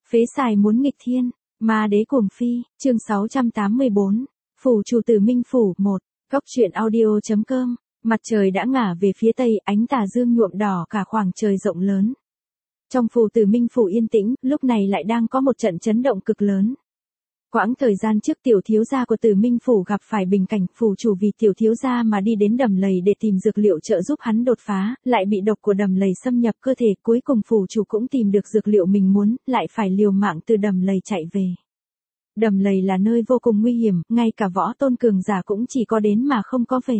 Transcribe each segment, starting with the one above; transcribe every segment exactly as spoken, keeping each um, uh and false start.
Phế xài muốn nghịch thiên, ma đế cuồng phi, chương sáu trăm tám mươi bốn, phủ chủ Tử Minh phủ một, góc truyện audio.com, mặt trời đã ngả về phía tây, ánh tà dương nhuộm đỏ cả khoảng trời rộng lớn. Trong phủ Tử Minh phủ yên tĩnh, lúc này lại đang có một trận chấn động cực lớn. Quãng thời gian trước tiểu thiếu gia của Tử Minh phủ gặp phải bình cảnh, phủ chủ vì tiểu thiếu gia mà đi đến đầm lầy để tìm dược liệu trợ giúp hắn đột phá, lại bị độc của đầm lầy xâm nhập cơ thể, cuối cùng phủ chủ cũng tìm được dược liệu mình muốn, lại phải liều mạng từ đầm lầy chạy về. Đầm lầy là nơi vô cùng nguy hiểm, ngay cả võ tôn cường giả cũng chỉ có đến mà không có về.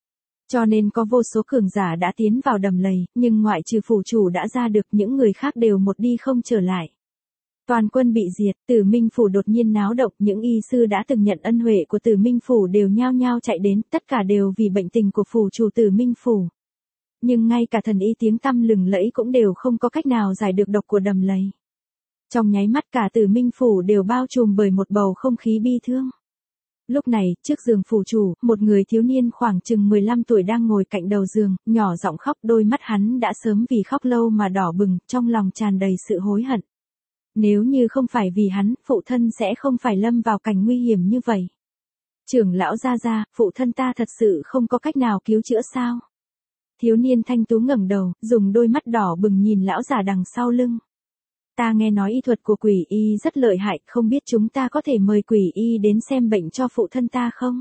Cho nên có vô số cường giả đã tiến vào đầm lầy, nhưng ngoại trừ phủ chủ đã ra được, những người khác đều một đi không trở lại. Toàn quân bị diệt, Tử Minh phủ đột nhiên náo động, những y sư đã từng nhận ân huệ của Tử Minh phủ đều nhao nhao chạy đến, tất cả đều vì bệnh tình của phủ chủ Tử Minh phủ. Nhưng ngay cả thần y tiếng tăm lừng lẫy cũng đều không có cách nào giải được độc của đầm lầy. Trong nháy mắt cả Tử Minh phủ đều bao trùm bởi một bầu không khí bi thương. Lúc này, trước giường phủ chủ, một người thiếu niên khoảng chừng mười lăm tuổi đang ngồi cạnh đầu giường, nhỏ giọng khóc, đôi mắt hắn đã sớm vì khóc lâu mà đỏ bừng, trong lòng tràn đầy sự hối hận. Nếu như không phải vì hắn, phụ thân sẽ không phải lâm vào cảnh nguy hiểm như vậy. Trưởng lão gia gia, phụ thân ta thật sự không có cách nào cứu chữa sao? Thiếu niên thanh tú ngẩng đầu, dùng đôi mắt đỏ bừng nhìn lão già đằng sau lưng. Ta nghe nói y thuật của quỷ y rất lợi hại, không biết chúng ta có thể mời quỷ y đến xem bệnh cho phụ thân ta không?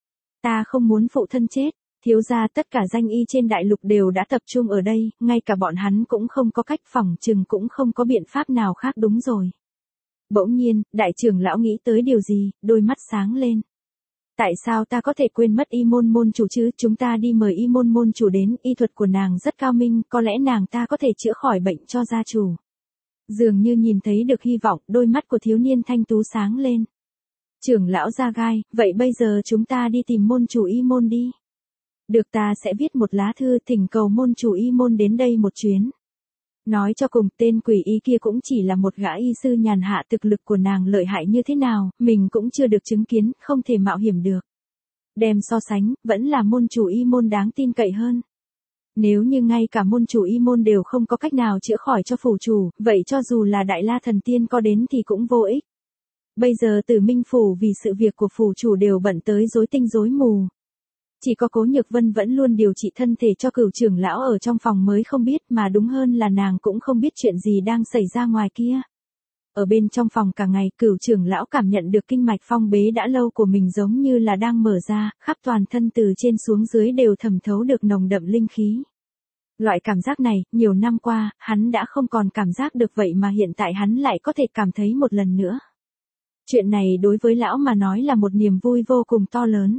Ta không muốn phụ thân chết. Thiếu gia, tất cả danh y trên đại lục đều đã tập trung ở đây, ngay cả bọn hắn cũng không có cách, phỏng chừng cũng không có biện pháp nào khác. Đúng rồi. Bỗng nhiên, đại trưởng lão nghĩ tới điều gì, đôi mắt sáng lên. Tại sao ta có thể quên mất y môn môn chủ chứ? Chúng ta đi mời y môn môn chủ đến, y thuật của nàng rất cao minh, có lẽ nàng ta có thể chữa khỏi bệnh cho gia chủ. Dường như nhìn thấy được hy vọng, đôi mắt của thiếu niên thanh tú sáng lên. Trưởng lão Gia Gai, vậy bây giờ chúng ta đi tìm môn chủ y môn đi. Được, ta sẽ viết một lá thư thỉnh cầu môn chủ y môn đến đây một chuyến. Nói cho cùng, tên quỷ y kia cũng chỉ là một gã y sư nhàn hạ, thực lực của nàng lợi hại như thế nào, mình cũng chưa được chứng kiến, không thể mạo hiểm được. Đem so sánh, vẫn là môn chủ y môn đáng tin cậy hơn. Nếu như ngay cả môn chủ y môn đều không có cách nào chữa khỏi cho phủ chủ, vậy cho dù là Đại La Thần Tiên có đến thì cũng vô ích. Bây giờ Tử Minh phủ vì sự việc của phủ chủ đều bận tới rối tinh rối mù. Chỉ có Cố Nhược Vân vẫn luôn điều trị thân thể cho Cửu trưởng lão ở trong phòng mới không biết, mà đúng hơn là nàng cũng không biết chuyện gì đang xảy ra ngoài kia. Ở bên trong phòng cả ngày, Cửu trưởng lão cảm nhận được kinh mạch phong bế đã lâu của mình giống như là đang mở ra, khắp toàn thân từ trên xuống dưới đều thẩm thấu được nồng đậm linh khí. Loại cảm giác này, nhiều năm qua, hắn đã không còn cảm giác được, vậy mà hiện tại hắn lại có thể cảm thấy một lần nữa. Chuyện này đối với lão mà nói là một niềm vui vô cùng to lớn.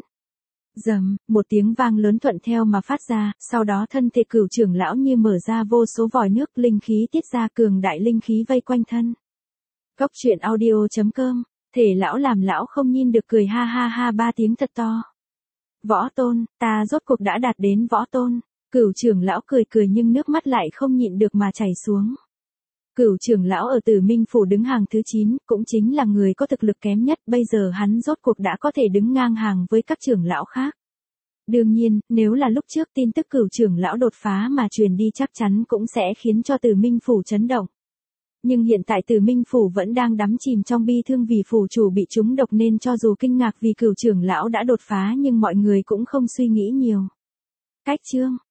Rầm, một tiếng vang lớn thuận theo mà phát ra, sau đó thân thể Cửu trưởng lão như mở ra vô số vòi nước, linh khí tiết ra, cường đại linh khí vây quanh thân. Góc truyện audio.com, thể lão làm lão không nhìn được cười ha ha ha ba tiếng thật to. Võ tôn, ta rốt cuộc đã đạt đến võ tôn. Cửu trưởng lão cười cười nhưng nước mắt lại không nhịn được mà chảy xuống. Cửu trưởng lão ở Tử Minh phủ đứng hàng thứ chín, cũng chính là người có thực lực kém nhất, bây giờ hắn rốt cuộc đã có thể đứng ngang hàng với các trưởng lão khác. Đương nhiên, nếu là lúc trước tin tức Cửu trưởng lão đột phá mà truyền đi chắc chắn cũng sẽ khiến cho Tử Minh phủ chấn động. Nhưng hiện tại Tử Minh phủ vẫn đang đắm chìm trong bi thương vì phủ chủ bị trúng độc, nên cho dù kinh ngạc vì Cửu trưởng lão đã đột phá nhưng mọi người cũng không suy nghĩ nhiều. Cách chương